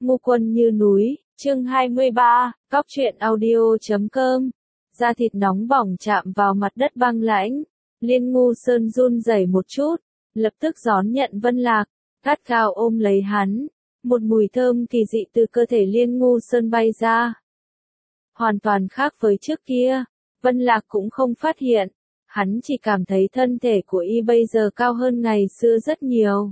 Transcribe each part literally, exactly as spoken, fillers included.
Ngu quân như núi, chương hai mươi ba, cóc truyện audio chấm com. Da thịt nóng bỏng chạm vào mặt đất băng lãnh. Liên Ngu Sơn run rẩy một chút, lập tức đón nhận Vân Lạc, gắt gao ôm lấy hắn. Một mùi thơm kỳ dị từ cơ thể Liên Ngu Sơn bay ra. Hoàn toàn khác với trước kia, Vân Lạc cũng không phát hiện. Hắn chỉ cảm thấy thân thể của y bây giờ cao hơn ngày xưa rất nhiều.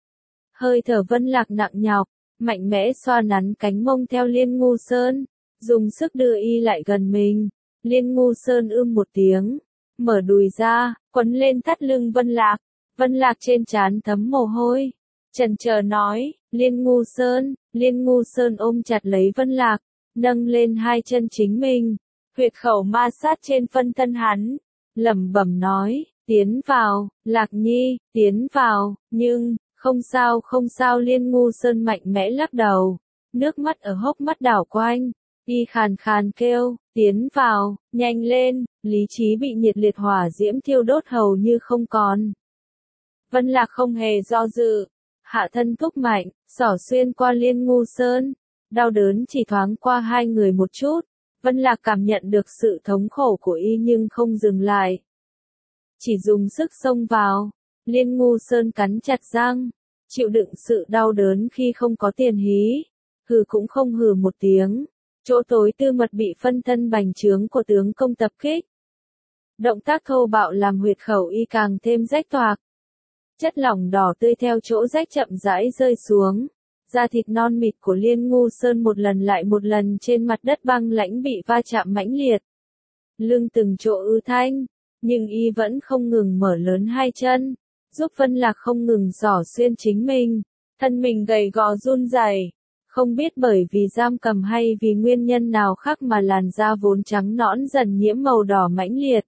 Hơi thở Vân Lạc nặng nhọc, mạnh mẽ xoa nắn cánh mông theo Liên Ngu Sơn, dùng sức đưa y lại gần mình. Liên Ngu Sơn ưm một tiếng, mở đùi ra, quấn lên thắt lưng Vân Lạc. Vân Lạc trên trán thấm mồ hôi, chần chờ nói, Liên Ngu Sơn. Liên Ngu Sơn ôm chặt lấy Vân Lạc, nâng lên hai chân chính mình, huyệt khẩu ma sát trên phân thân hắn, lẩm bẩm nói, tiến vào, Lạc Nhi, tiến vào, nhưng, không sao không sao. Liên Ngu Sơn mạnh mẽ lắc đầu, nước mắt ở hốc mắt đảo quanh, y khàn khàn kêu, tiến vào, nhanh lên. Lý trí bị nhiệt liệt hỏa diễm thiêu đốt hầu như không còn. Vân Lạc không hề do dự, hạ thân thúc mạnh, xỏ xuyên qua Liên Ngu Sơn, đau đớn chỉ thoáng qua hai người một chút. Vân Lạc cảm nhận được sự thống khổ của y nhưng không dừng lại, chỉ dùng sức xông vào. Liên Ngu Sơn cắn chặt răng, chịu đựng sự đau đớn khi không có tiền hí, hừ cũng không hừ một tiếng. Chỗ tối tư mật bị phân thân bành trướng của tướng công tập kích. Động tác thô bạo làm huyệt khẩu y càng thêm rách toạc. Chất lỏng đỏ tươi theo chỗ rách chậm rãi rơi xuống. Da thịt non mịt của Liên Ngu Sơn một lần lại một lần trên mặt đất băng lãnh bị va chạm mãnh liệt. Lưng từng chỗ ư thanh, nhưng y vẫn không ngừng mở lớn hai chân, giúp Vân Lạc không ngừng xỏ xuyên chính mình. Thân mình gầy gò run rẩy, không biết bởi vì giam cầm hay vì nguyên nhân nào khác mà làn da vốn trắng nõn dần nhiễm màu đỏ mãnh liệt.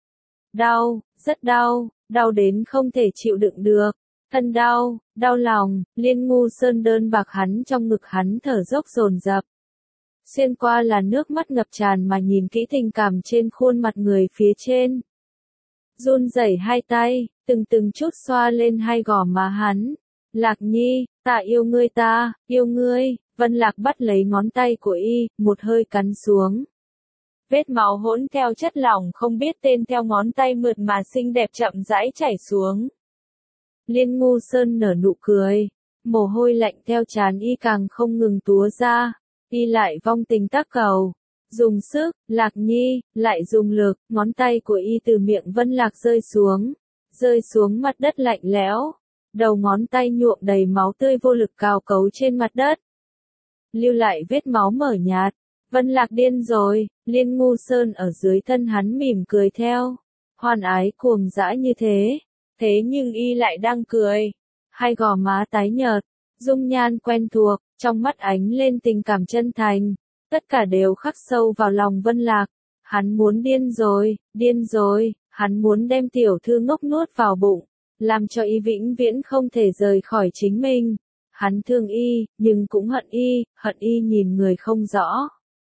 Đau, rất đau, đau đến không thể chịu đựng được. Thân đau, đau lòng. Liên Ngu Sơn đơn bạc hắn trong ngực hắn thở dốc dồn dập. Xuyên qua là nước mắt ngập tràn mà nhìn kỹ tình cảm trên khuôn mặt người phía trên. Run rẩy hai tay, từng từng chút xoa lên hai gò má hắn. Lạc Nhi, ta yêu ngươi ta, yêu ngươi. Vân Lạc bắt lấy ngón tay của y, một hơi cắn xuống. Vết máu hỗn theo chất lỏng không biết tên theo ngón tay mượt mà xinh đẹp chậm rãi chảy xuống. Liên Ngu Sơn nở nụ cười, mồ hôi lạnh theo trán y càng không ngừng túa ra, y lại vong tình tác cầu, dùng sức. Lạc Nhi, lại dùng lực. Ngón tay của y từ miệng Vân Lạc rơi xuống, rơi xuống mặt đất lạnh lẽo, đầu ngón tay nhuộm đầy máu tươi vô lực cào cấu trên mặt đất, lưu lại vết máu mờ nhạt. Vân Lạc điên rồi. Liên Ngu Sơn ở dưới thân hắn mỉm cười theo, hoan ái cuồng dã như thế. Thế nhưng y lại đang cười. Hai gò má tái nhợt, dung nhan quen thuộc, trong mắt ánh lên tình cảm chân thành. Tất cả đều khắc sâu vào lòng Vân Lạc. Hắn muốn điên rồi, điên rồi. Hắn muốn đem tiểu thư ngốc nuốt vào bụng, làm cho y vĩnh viễn không thể rời khỏi chính mình. Hắn thương y, nhưng cũng hận y, hận y nhìn người không rõ.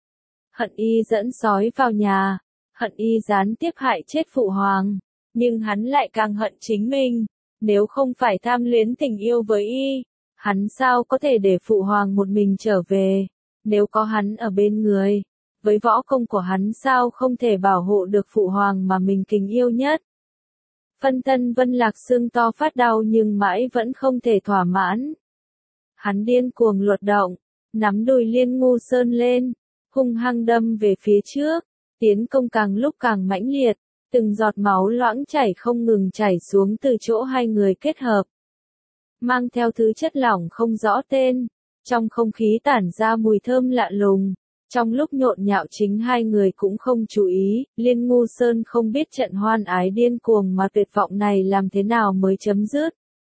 Hận y dẫn sói vào nhà, hận y gián tiếp hại chết phụ hoàng. Nhưng hắn lại càng hận chính mình. Nếu không phải tham luyến tình yêu với y, hắn sao có thể để phụ hoàng một mình trở về. Nếu có hắn ở bên người, với võ công của hắn sao không thể bảo hộ được phụ hoàng mà mình kính yêu nhất. Phân thân Vân Lạc xương to phát đau nhưng mãi vẫn không thể thỏa mãn. Hắn điên cuồng luật động, nắm đùi Liên Ngu Sơn lên, hung hăng đâm về phía trước, tiến công càng lúc càng mãnh liệt. Từng giọt máu loãng chảy không ngừng chảy xuống từ chỗ hai người kết hợp, mang theo thứ chất lỏng không rõ tên. Trong không khí tản ra mùi thơm lạ lùng. Trong lúc nhộn nhạo chính hai người cũng không chú ý. Liên Ngu Sơn không biết trận hoan ái điên cuồng mà tuyệt vọng này làm thế nào mới chấm dứt.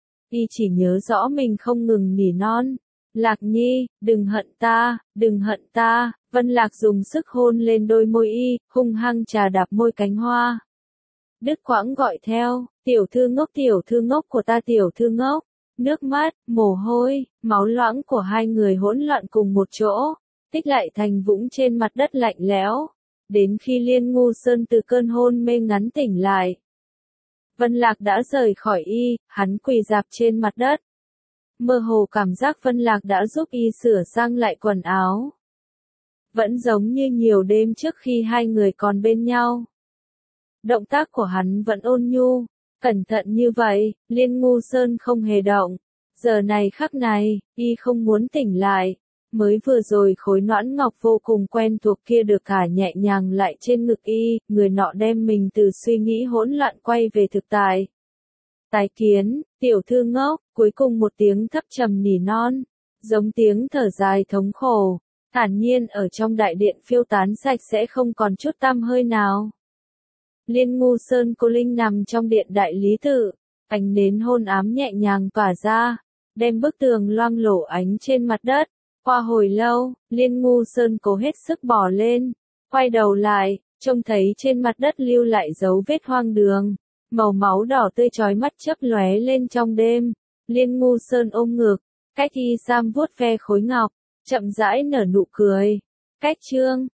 Y chỉ nhớ rõ mình không ngừng nỉ non, Lạc Nhi, đừng hận ta, đừng hận ta. Vân Lạc dùng sức hôn lên đôi môi y, hung hăng trà đạp môi cánh hoa. Đứt quãng gọi theo, tiểu thư ngốc, tiểu thư ngốc của ta, tiểu thư ngốc. Nước mắt, mồ hôi, máu loãng của hai người hỗn loạn cùng một chỗ, tích lại thành vũng trên mặt đất lạnh lẽo. Đến khi Liên Ngu Sơn từ cơn hôn mê ngắn tỉnh lại, Vân Lạc đã rời khỏi y, hắn quỳ rạp trên mặt đất. Mơ hồ cảm giác Vân Lạc đã giúp y sửa sang lại quần áo. Vẫn giống như nhiều đêm trước khi hai người còn bên nhau. Động tác của hắn vẫn ôn nhu, cẩn thận như vậy, Liên Ngu Sơn không hề động. Giờ này khắc này, y không muốn tỉnh lại. Mới vừa rồi khối noãn ngọc vô cùng quen thuộc kia được cả nhẹ nhàng lại trên ngực y, người nọ đem mình từ suy nghĩ hỗn loạn quay về thực tại. Tái kiến, tiểu thư ngốc, cuối cùng một tiếng thấp trầm nỉ non, giống tiếng thở dài thống khổ, thản nhiên ở trong đại điện phiêu tán sạch sẽ không còn chút tăm hơi nào. Liên Ngu Sơn cô linh nằm trong điện đại lý tự, ánh nến hôn ám nhẹ nhàng tỏa ra, đem bức tường loang lổ ánh trên mặt đất. Qua hồi lâu, Liên Ngu Sơn cố hết sức bỏ lên, quay đầu lại, trông thấy trên mặt đất lưu lại dấu vết hoang đường, màu máu đỏ tươi chói mắt chớp lóe lên trong đêm. Liên Ngu Sơn ôm ngực, cách y sam vuốt ve khối ngọc, chậm rãi nở nụ cười. Cách chương